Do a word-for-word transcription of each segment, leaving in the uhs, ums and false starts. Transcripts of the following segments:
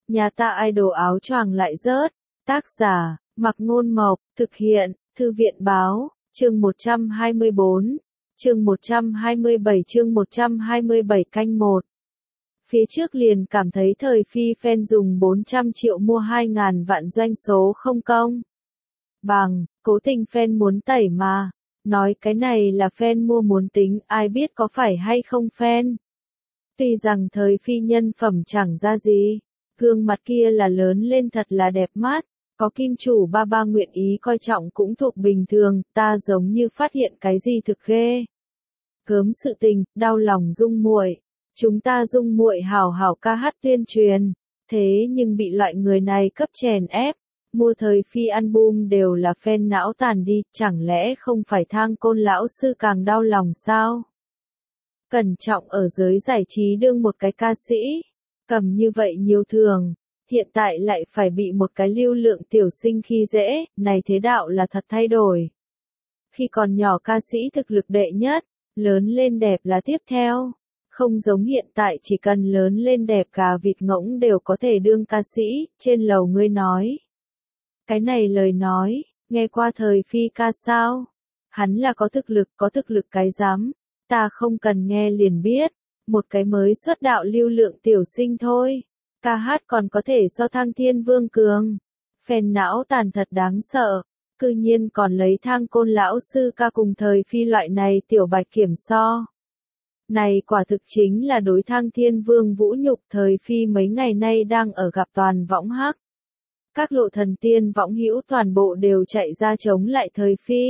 Nhà ta idol áo choàng lại rớt. Tác giả, Mặc Ngôn Mộc, thực hiện, Thư viện Báo, chương một trăm hai mươi bốn, chương một trăm hai mươi bảy chương một trăm hai mươi bảy canh một. Phía trước liền cảm thấy thời phi fan dùng bốn trăm triệu mua hai ngàn vạn doanh số không công. Bằng, cố tình fan muốn tẩy mà. Nói cái này là fan mua muốn tính, ai biết có phải hay không fan. Tuy rằng thời phi nhân phẩm chẳng ra gì, gương mặt kia là lớn lên thật là đẹp mắt, có kim chủ ba ba nguyện ý coi trọng cũng thuộc bình thường, ta giống như phát hiện cái gì thực ghê. Gớm sự tình, đau lòng Dung muội. Chúng ta Dung muội hảo hảo ca hát tuyên truyền, thế nhưng bị loại người này cấp chèn ép, mua thời phi album đều là fan não tàn đi, chẳng lẽ không phải Thang Côn lão sư càng đau lòng sao? Cẩn Trọng ở giới giải trí đương một cái ca sĩ, cầm như vậy nhiều thường, hiện tại lại phải bị một cái lưu lượng tiểu sinh khi dễ, này thế đạo là thật thay đổi. Khi còn nhỏ ca sĩ thực lực đệ nhất, lớn lên đẹp là tiếp theo. Không giống hiện tại chỉ cần lớn lên đẹp gà vịt ngỗng đều có thể đương ca sĩ, trên lầu ngươi nói. Cái này lời nói, nghe qua thời phi ca sao? Hắn là có thực lực, có thực lực cái dám. Ta không cần nghe liền biết, một cái mới xuất đạo lưu lượng tiểu sinh thôi. Ca hát còn có thể so Thang Thiên Vương cường. Phèn não tàn thật đáng sợ, cư nhiên còn lấy Thang Côn lão sư ca cùng thời phi loại này tiểu bạch kiểm so. Này quả thực chính là đối Thang Thiên Vương vũ nhục, thời phi mấy ngày nay đang ở gặp toàn võng hắc. Các lộ thần tiên võng hữu toàn bộ đều chạy ra chống lại thời phi.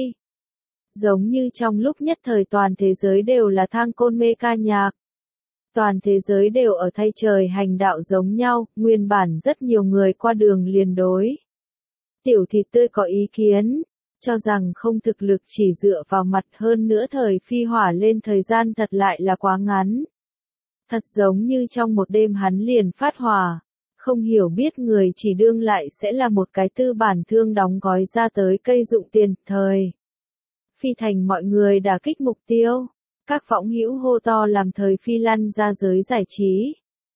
Giống như trong lúc nhất thời toàn thế giới đều là Thang Côn mê ca nhạc. Toàn thế giới đều ở thay trời hành đạo giống nhau, nguyên bản rất nhiều người qua đường liền đối. Tiểu thịt tươi có ý kiến, cho rằng không thực lực chỉ dựa vào mặt, hơn nữa thời phi hỏa lên thời gian thật lại là quá ngắn. Thật giống như trong một đêm hắn liền phát hỏa, không hiểu biết người chỉ đương lại sẽ là một cái tư bản thương đóng gói ra tới cây dụng tiền, thời phi thành mọi người đả kích mục tiêu. Các võng hữu hô to làm thời phi lăn ra giới giải trí.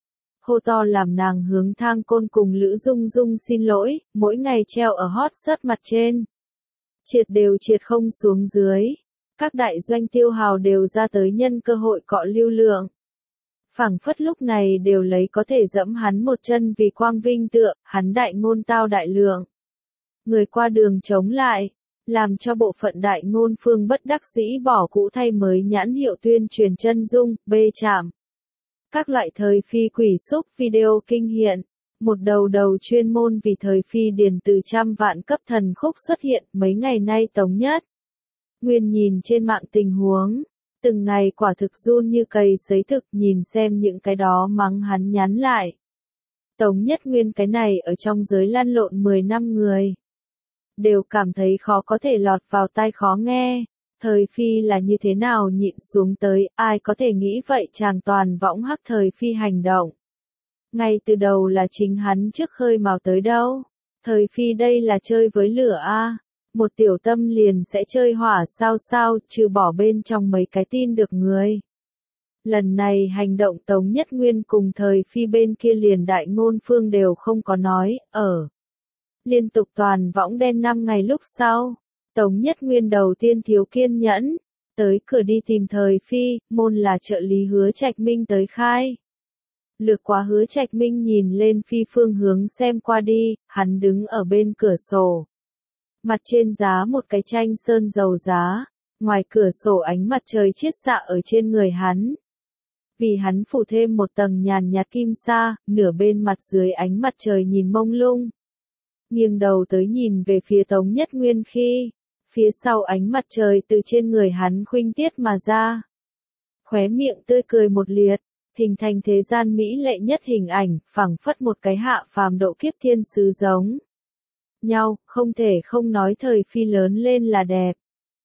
Hô to làm nàng hướng Thang Côn cùng Lữ Dung Dung xin lỗi, mỗi ngày treo ở hot search mặt trên. Triệt đều triệt không xuống dưới. Các đại doanh tiêu hào đều ra tới nhân cơ hội cọ lưu lượng. Phảng phất lúc này đều lấy có thể dẫm hắn một chân vì quang vinh tựa, hắn đại ngôn tao đại lượng. Người qua đường chống lại, làm cho bộ phận đại ngôn phương bất đắc dĩ bỏ cũ thay mới nhãn hiệu tuyên truyền chân dung, bê chạm. Các loại thời phi quỷ xúc video kinh hiện, một đầu đầu chuyên môn vì thời phi điền từ trăm vạn cấp thần khúc xuất hiện mấy ngày nay Tống Nhất Nguyên nhìn trên mạng tình huống, từng ngày quả thực run như cầy sấy thực, nhìn xem những cái đó mắng hắn nhắn lại. Tống Nhất Nguyên cái này ở trong giới lăn lộn mười năm người, đều cảm thấy khó có thể lọt vào tai khó nghe. Thời phi là như thế nào nhịn xuống tới, ai có thể nghĩ vậy chàng toàn võng hắc thời phi hành động. Ngay từ đầu là chính hắn trước khơi mào tới đâu. Thời phi đây là chơi với lửa a, một tiểu tâm liền sẽ chơi hỏa sao sao, trừ bỏ bên trong mấy cái tin được người. Lần này hành động Tống Nhất Nguyên cùng thời phi bên kia liền đại ngôn phương đều không có nói, ở. Liên tục toàn võng đen năm ngày lúc sau. Tống Nhất Nguyên đầu tiên thiếu kiên nhẫn, tới cửa đi tìm thời phi, môn là trợ lý Hứa Trạch Minh tới khai. Lược quá Hứa Trạch Minh nhìn lên phi phương hướng xem qua đi, hắn đứng ở bên cửa sổ. Mặt trên giá một cái tranh sơn dầu giá, ngoài cửa sổ ánh mặt trời chiết xạ ở trên người hắn. Vì hắn phủ thêm một tầng nhàn nhạt kim sa, nửa bên mặt dưới ánh mặt trời nhìn mông lung. Nghiêng đầu tới nhìn về phía Tống Nhất Nguyên khi, phía sau ánh mặt trời từ trên người hắn khuynh tiết mà ra. Khóe miệng tươi cười một liệt, hình thành thế gian mỹ lệ nhất hình ảnh, phảng phất một cái hạ phàm độ kiếp thiên sứ giống nhau, không thể không nói thời phi lớn lên là đẹp.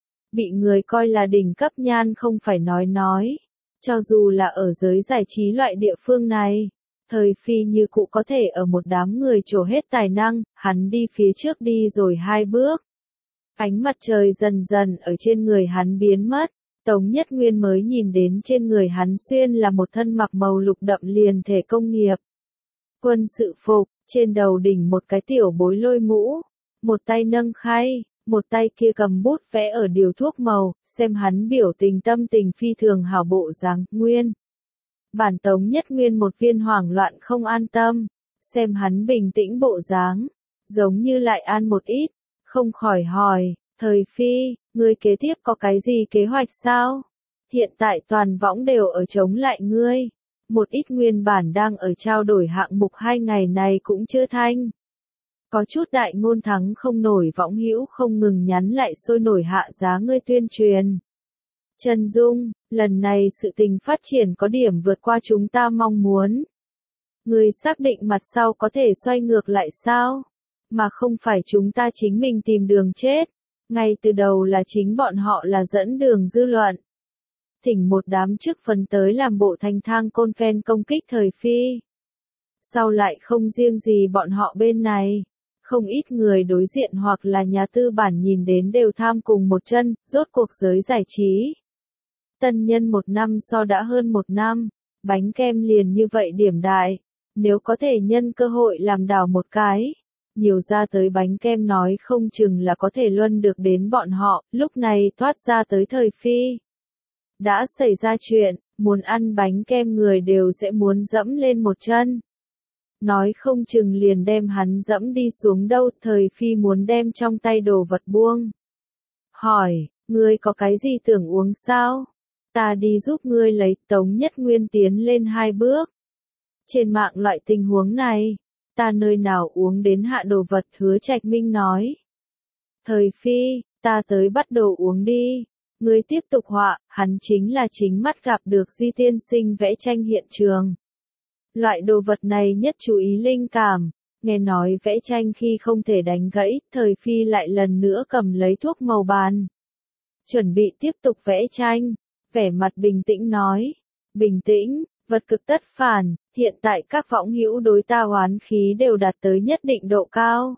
Bị người coi là đỉnh cấp nhan không phải nói nói, cho dù là ở giới giải trí loại địa phương này. Thời phi như cụ có thể ở một đám người trổ hết tài năng, hắn đi phía trước đi rồi hai bước. Ánh mặt trời dần dần ở trên người hắn biến mất, Tống Nhất Nguyên mới nhìn đến trên người hắn xuyên là một thân mặc màu lục đậm liền thể công nghiệp. quân sự phục, trên đầu đỉnh một cái tiểu bối lôi mũ, một tay nâng khay, một tay kia cầm bút vẽ ở điều thuốc màu, xem hắn biểu tình tâm tình phi thường hảo bộ dáng, nguyên. Bản Tống Nhất Nguyên một viên hoảng loạn không an tâm, xem hắn bình tĩnh bộ dáng, giống như lại an một ít, không khỏi hỏi, thời phi, ngươi kế tiếp có cái gì kế hoạch sao? Hiện tại toàn võng đều ở chống lại ngươi, một ít nguyên bản đang ở trao đổi hạng mục hai ngày này cũng chưa thanh. Có chút đại ngôn thắng không nổi võng hữu không ngừng nhắn lại sôi nổi hạ giá ngươi tuyên truyền. Trần Dung, lần này sự tình phát triển có điểm vượt qua chúng ta mong muốn. Ngươi xác định mặt sau có thể xoay ngược lại sao? Mà không phải chúng ta chính mình tìm đường chết. Ngay từ đầu là chính bọn họ là dẫn đường dư luận. Thỉnh một đám chức phần tới làm bộ thành thang côn phen công kích thời phi. Sau lại không riêng gì bọn họ bên này. Không ít người đối diện hoặc là nhà tư bản nhìn đến đều tham cùng một chân, rốt cuộc giới giải trí. Tân nhân một năm so đã hơn một năm, bánh kem liền như vậy điểm đại, nếu có thể nhân cơ hội làm đảo một cái, nhiều ra tới bánh kem nói không chừng là có thể luân được đến bọn họ, lúc này thoát ra tới thời phi. Đã xảy ra chuyện, muốn ăn bánh kem người đều sẽ muốn dẫm lên một chân. Nói không chừng liền đem hắn dẫm đi xuống đâu, thời phi muốn đem trong tay đồ vật buông. Hỏi, ngươi có cái gì tưởng uống sao? Ta đi giúp ngươi lấy. Tống Nhất Nguyên tiến lên hai bước. Trên mạng loại tình huống này, ta nơi nào uống đến hạ đồ vật, Hứa Trạch Minh nói. Thời phi, ta tới bắt đồ uống đi. Ngươi tiếp tục họa, hắn chính là chính mắt gặp được Di tiên sinh vẽ tranh hiện trường. Loại đồ vật này nhất chú ý linh cảm, nghe nói vẽ tranh khi không thể đánh gãy, thời phi lại lần nữa cầm lấy thuốc màu bàn. Chuẩn bị tiếp tục vẽ tranh, vẻ mặt bình tĩnh nói, bình tĩnh, vật cực tất phản, hiện tại các võng hữu đối ta oán khí đều đạt tới nhất định độ cao.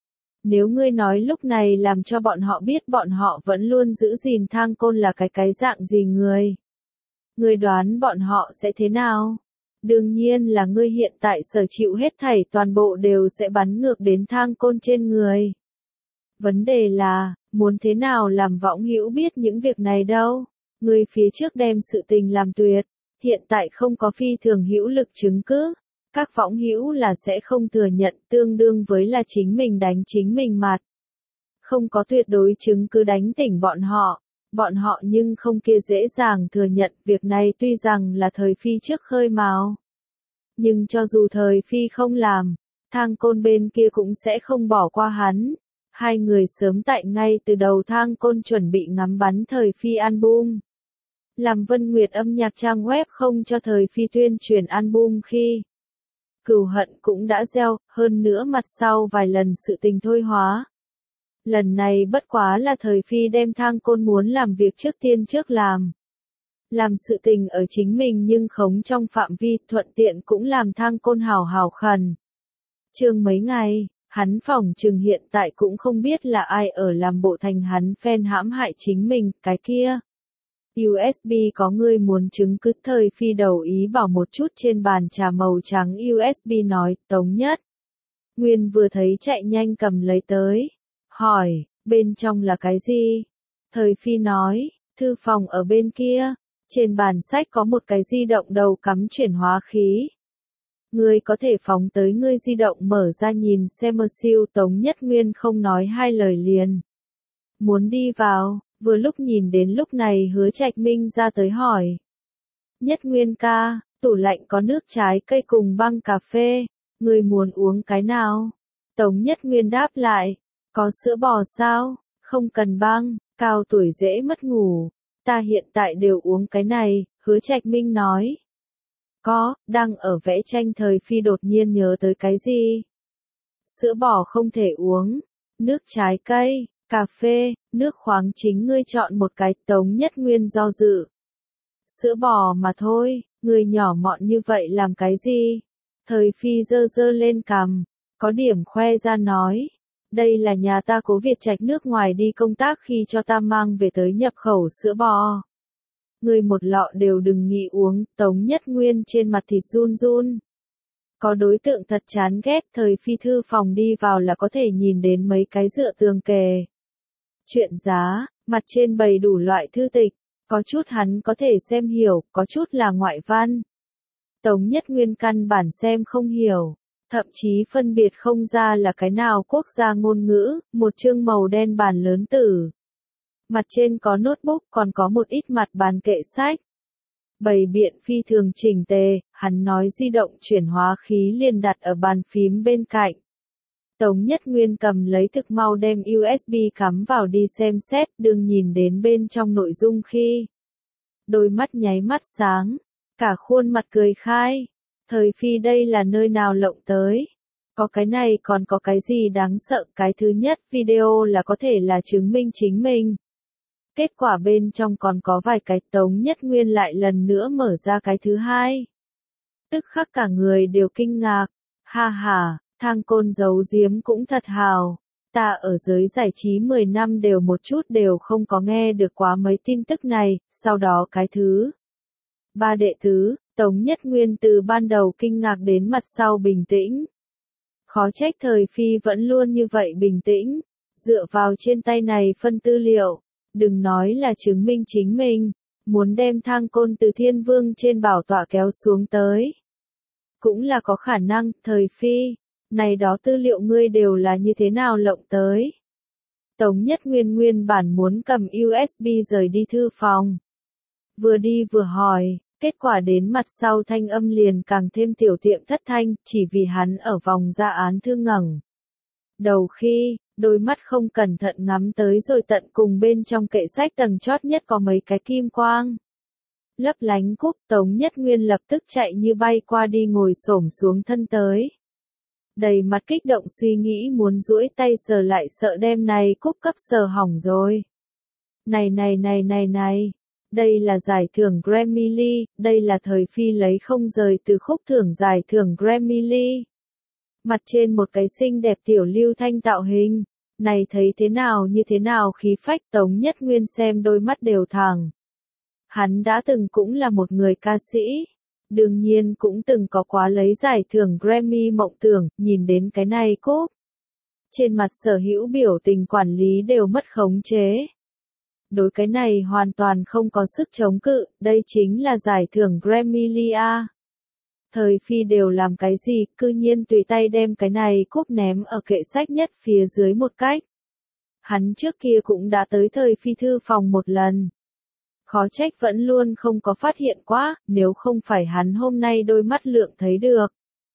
Nếu ngươi nói lúc này làm cho bọn họ biết bọn họ vẫn luôn giữ gìn thang côn là cái cái dạng gì người. Ngươi đoán bọn họ sẽ thế nào? Đương nhiên là ngươi hiện tại sở chịu hết thảy toàn bộ đều sẽ bắn ngược đến thang côn trên người. Vấn đề là, muốn thế nào làm võng hữu biết những việc này đâu? Ngươi phía trước đem sự tình làm tuyệt, hiện tại không có phi thường hữu lực chứng cứ. Các võng hữu là sẽ không thừa nhận, tương đương với là chính mình đánh chính mình mặt. Không có tuyệt đối chứng cứ đánh tỉnh bọn họ, bọn họ nhưng không kia dễ dàng thừa nhận việc này tuy rằng là thời phi trước khơi mào. Nhưng cho dù thời phi không làm, thang côn bên kia cũng sẽ không bỏ qua hắn. Hai người sớm tại ngay từ đầu thang côn chuẩn bị ngắm bắn thời phi album. Làm Vân Nguyệt âm nhạc trang web không cho thời phi tuyên truyền album khi cừu hận cũng đã gieo, hơn nữa mặt sau vài lần sự tình thôi hóa. Lần này bất quá là thời phi đem thang côn muốn làm việc trước tiên trước làm. Làm sự tình ở chính mình nhưng khống trong phạm vi, thuận tiện cũng làm thang côn hào hào khẩn. Chương mấy ngày, hắn phỏng chừng hiện tại cũng không biết là ai ở làm bộ thành hắn fan hãm hại chính mình, cái kia. u ét bê có người muốn chứng cứ, thời phi đầu ý bảo một chút trên bàn trà màu trắng, u ét bê nói, Tống Nhất Nguyên vừa thấy chạy nhanh cầm lấy tới. Hỏi, bên trong là cái gì? Thời phi nói, thư phòng ở bên kia. Trên bàn sách có một cái di động đầu cắm chuyển hóa khí. Ngươi có thể phóng tới ngươi di động mở ra nhìn xem mơ siêu. Tống Nhất Nguyên không nói hai lời liền. Muốn đi vào, vừa lúc nhìn đến lúc này Hứa Trạch Minh ra tới hỏi. Nhất Nguyên ca, tủ lạnh có nước trái cây cùng băng cà phê, ngươi muốn uống cái nào? Tống Nhất Nguyên đáp lại, có sữa bò sao? Không cần băng, cao tuổi dễ mất ngủ. Ta hiện tại đều uống cái này, Hứa Trạch Minh nói. Có, đang ở vẽ tranh thời phi đột nhiên nhớ tới cái gì? Sữa bò không thể uống, nước trái cây, cà phê, nước khoáng chính ngươi chọn một cái. Tống Nhất Nguyên do dự. Sữa bò mà thôi, người nhỏ mọn như vậy làm cái gì? Thời phi dơ dơ lên cằm, có điểm khoe ra nói. Đây là nhà ta Cố Việt Trạch nước ngoài đi công tác khi cho ta mang về tới nhập khẩu sữa bò. Người một lọ đều đừng nghĩ uống. Tống Nhất Nguyên trên mặt thịt run run. Có đối tượng thật chán ghét, thời phi thư phòng đi vào là có thể nhìn đến mấy cái dựa tường kề. Chuyện giá, mặt trên bày đủ loại thư tịch, có chút hắn có thể xem hiểu, có chút là ngoại văn. Tống Nhất Nguyên căn bản xem không hiểu, thậm chí phân biệt không ra là cái nào quốc gia ngôn ngữ, một chương màu đen bàn lớn tử. Mặt trên có notebook, còn có một ít mặt bàn kệ sách. Bày biện phi thường chỉnh tề, hắn nói di động chuyển hóa khí liền đặt ở bàn phím bên cạnh. Tống Nhất Nguyên cầm lấy thực mau đem u ét bê cắm vào đi xem xét, đừng nhìn đến bên trong nội dung khi. Đôi mắt nháy mắt sáng, cả khuôn mặt cười khai. Thời phi đây là nơi nào lộng tới? Có cái này còn có cái gì đáng sợ? Cái thứ nhất video là có thể là chứng minh chính mình. Kết quả bên trong còn có vài cái. Tống Nhất Nguyên lại lần nữa mở ra cái thứ hai. Tức khắc cả người đều kinh ngạc. Ha ha, thang côn giấu giếm cũng thật hào. Ta ở giới giải trí mười năm đều một chút đều không có nghe được quá mấy tin tức này. Sau đó cái thứ ba đệ tứ, Tống Nhất Nguyên từ ban đầu kinh ngạc đến mặt sau bình tĩnh. Khó trách thời phi vẫn luôn như vậy bình tĩnh. Dựa vào trên tay này phân tư liệu. Đừng nói là chứng minh chính mình, muốn đem thang côn từ thiên vương trên bảo tọa kéo xuống tới. Cũng là có khả năng, thời phi, này đó tư liệu ngươi đều là như thế nào lộng tới. Tống Nhất Nguyên nguyên bản muốn cầm u ét bê rời đi thư phòng. Vừa đi vừa hỏi, kết quả đến mặt sau thanh âm liền càng thêm tiểu tiệm thất thanh, chỉ vì hắn ở vòng ra án thư ngẩng đầu khi, đôi mắt không cẩn thận ngắm tới rồi tận cùng bên trong kệ sách tầng chót nhất có mấy cái kim quang. Lấp lánh cúp. Tống Nhất Nguyên lập tức chạy như bay qua đi ngồi xổm xuống thân tới. Đầy mặt kích động suy nghĩ muốn duỗi tay sờ lại sợ đem này cúp cấp sờ hỏng rồi. Này này này này này, đây là giải thưởng Grammy, đây là thời phi lấy không rời từ khúc thưởng giải thưởng Grammy. Mặt trên một cái xinh đẹp tiểu Lưu Thanh tạo hình, này thấy thế nào như thế nào khí phách. Tống Nhất Nguyên xem đôi mắt đều thẳng. Hắn đã từng cũng là một người ca sĩ, đương nhiên cũng từng có quá lấy giải thưởng Grammy mộng tưởng. Nhìn đến cái này cúp, trên mặt sở hữu biểu tình quản lý đều mất khống chế. Đối cái này hoàn toàn không có sức chống cự, đây chính là giải thưởng Grammy a. Thời phi đều làm cái gì, cư nhiên tùy tay đem cái này cúp ném ở kệ sách nhất phía dưới một cách. Hắn trước kia cũng đã tới thời phi thư phòng một lần. Khó trách vẫn luôn không có phát hiện quá, nếu không phải hắn hôm nay đôi mắt lượng thấy được.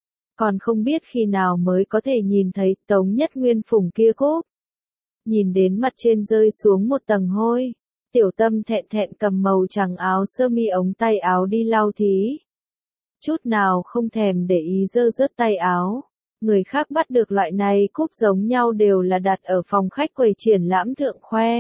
Còn không biết khi nào mới có thể nhìn thấy. Tống Nhất Nguyên phủng kia cúp. Nhìn đến mặt trên rơi xuống một tầng hôi. Tiểu Tâm thẹn thẹn cầm màu trắng áo sơ mi ống tay áo đi lau thí. Chút nào không thèm để ý dơ rớt tay áo. Người khác bắt được loại này cúp giống nhau đều là đặt ở phòng khách quầy triển lãm thượng khoe.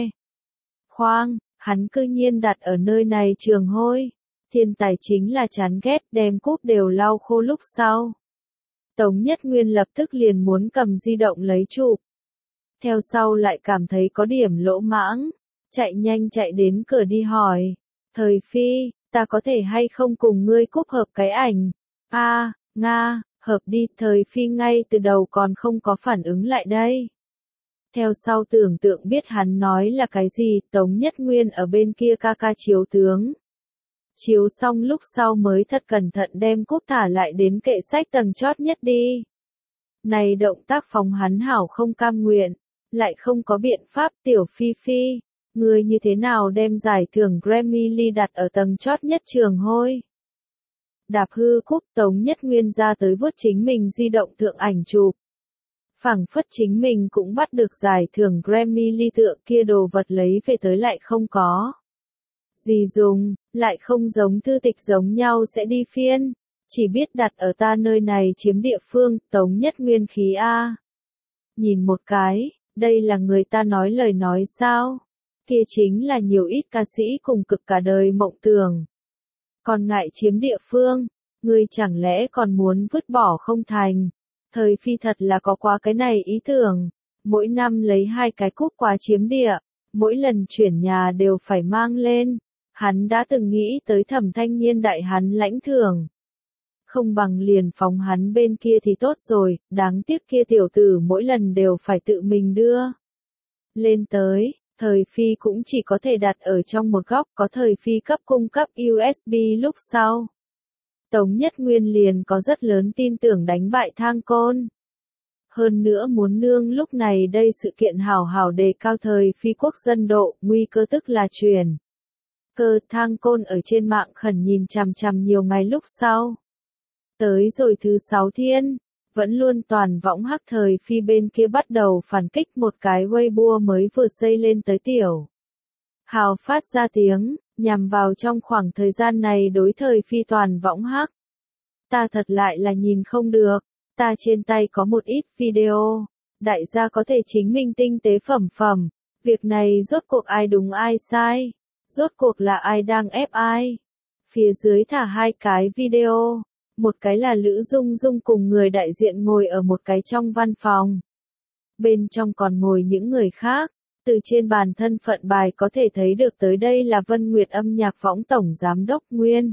Khoang, hắn cư nhiên đặt ở nơi này trường hôi. Thiên tài chính là chán ghét, đem cúp đều lau khô lúc sau. Tống Nhất Nguyên lập tức liền muốn cầm di động lấy chụp. Theo sau lại cảm thấy có điểm lỗ mãng. Chạy nhanh chạy đến cửa đi hỏi. Thời phi, ta có thể hay không cùng ngươi cúp hợp cái ảnh? A, à, Nga, hợp đi. Thời phi ngay từ đầu còn không có phản ứng lại đây. Theo sau tưởng tượng biết hắn nói là cái gì. Tống Nhất Nguyên ở bên kia ca ca chiếu tướng. Chiếu xong lúc sau mới thật cẩn thận đem cúp thả lại đến kệ sách tầng chót nhất đi. Này động tác phóng hắn hảo không cam nguyện. Lại không có biện pháp. Tiểu phi phi, ngươi như thế nào đem giải thưởng Grammy đặt ở tầng chót nhất trường hôi? Đạp hư cúp. Tống Nhất Nguyên ra tới vuốt chính mình di động thượng ảnh chụp. Phảng phất chính mình cũng bắt được giải thưởng Grammy tượng kia đồ vật lấy về tới lại không có gì dùng, lại không giống thư tịch giống nhau sẽ đi phiên, chỉ biết đặt ở ta nơi này chiếm địa phương. Tống Nhất Nguyên khí a. Nhìn một cái, đây là người ta nói lời nói sao? Kia chính là nhiều ít ca sĩ cùng cực cả đời mộng tưởng. Còn ngại chiếm địa phương, ngươi chẳng lẽ còn muốn vứt bỏ không thành? Thời phi thật là có quá cái này ý tưởng. Mỗi năm lấy hai cái cúp quá chiếm địa, mỗi lần chuyển nhà đều phải mang lên. Hắn đã từng nghĩ tới Thẩm Thanh Nhiên đại hắn lãnh thưởng. Không bằng liền phóng hắn bên kia thì tốt rồi, đáng tiếc kia tiểu tử mỗi lần đều phải tự mình đưa lên tới, thời phi cũng chỉ có thể đặt ở trong một góc, có thời phi cấp cung cấp u ét bê lúc sau. Tống Nhất Nguyên liền có rất lớn tin tưởng đánh bại Thang Côn. Hơn nữa muốn nương lúc này đây sự kiện hào hào đề cao thời phi quốc dân độ, nguy cơ tức là truyền. Cơ Thang Côn ở trên mạng khẩn nhìn chằm chằm nhiều ngày lúc sau. Tới rồi thứ sáu thiên, vẫn luôn toàn võng hắc thời phi bên kia bắt đầu phản kích một cái Weibo mới vừa xây lên tới tiểu. Hào phát ra tiếng, nhằm vào trong khoảng thời gian này đối thời phi toàn võng hắc. Ta thật lại là nhìn không được, ta trên tay có một ít video, đại gia có thể chính minh tinh tế phẩm phẩm, việc này rốt cuộc ai đúng ai sai, rốt cuộc là ai đang ép ai. Phía dưới thả hai cái video. Một cái là Lữ Dung Dung cùng người đại diện ngồi ở một cái trong văn phòng. Bên trong còn ngồi những người khác, từ trên bàn thân phận bài có thể thấy được tới đây là Vân Nguyệt âm nhạc võng tổng giám đốc Nguyên.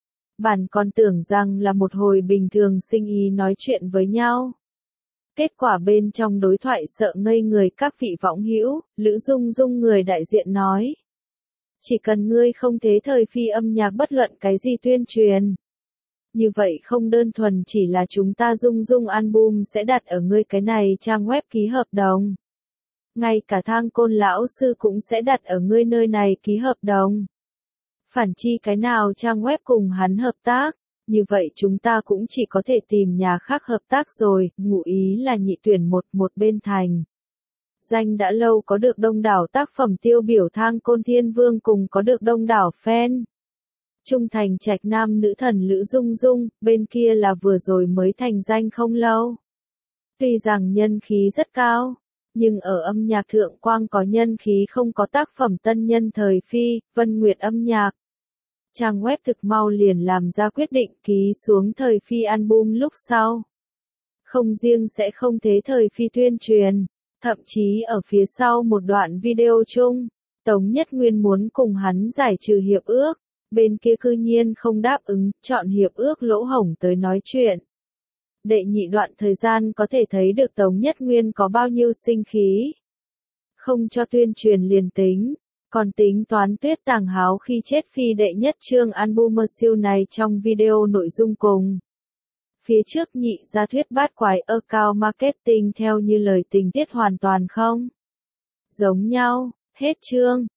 Bản còn tưởng rằng là một hồi bình thường sinh ý nói chuyện với nhau. Kết quả bên trong đối thoại sợ ngây người các vị võng hữu, Lữ Dung Dung người đại diện nói. Chỉ cần ngươi không thế thời phi âm nhạc bất luận cái gì tuyên truyền. Như vậy không đơn thuần chỉ là chúng ta Dung Dung album sẽ đặt ở ngươi cái này trang web ký hợp đồng. Ngay cả Thang Côn lão sư cũng sẽ đặt ở ngươi nơi này ký hợp đồng. Phản chi cái nào trang web cùng hắn hợp tác, như vậy chúng ta cũng chỉ có thể tìm nhà khác hợp tác rồi, ngụ ý là nhị tuyển một một bên thành. Danh đã lâu có được đông đảo tác phẩm tiêu biểu Thang Côn Thiên Vương cùng có được đông đảo fan. Trung thành trạch nam nữ thần Lữ Dung Dung, bên kia là vừa rồi mới thành danh không lâu. Tuy rằng nhân khí rất cao, nhưng ở âm nhạc thượng quang có nhân khí không có tác phẩm tân nhân thời phi, Vân Nguyệt âm nhạc. Trang web thực mau liền làm ra quyết định ký xuống thời phi album lúc sau. Không riêng sẽ không thế thời phi tuyên truyền, thậm chí ở phía sau một đoạn video chung, Tống Nhất Nguyên muốn cùng hắn giải trừ hiệp ước. Bên kia cư nhiên không đáp ứng, chọn hiệp ước lỗ hổng tới nói chuyện. Đệ nhị đoạn thời gian có thể thấy được Tống Nhất Nguyên có bao nhiêu sinh khí. Không cho tuyên truyền liền tính, còn tính toán Tuyết Tàng Háo khi chết phi đệ nhất chương album siêu này trong video nội dung cùng. Phía trước nhị ra thuyết bát quái account marketing theo như lời tình tiết hoàn toàn không giống nhau, hết chương.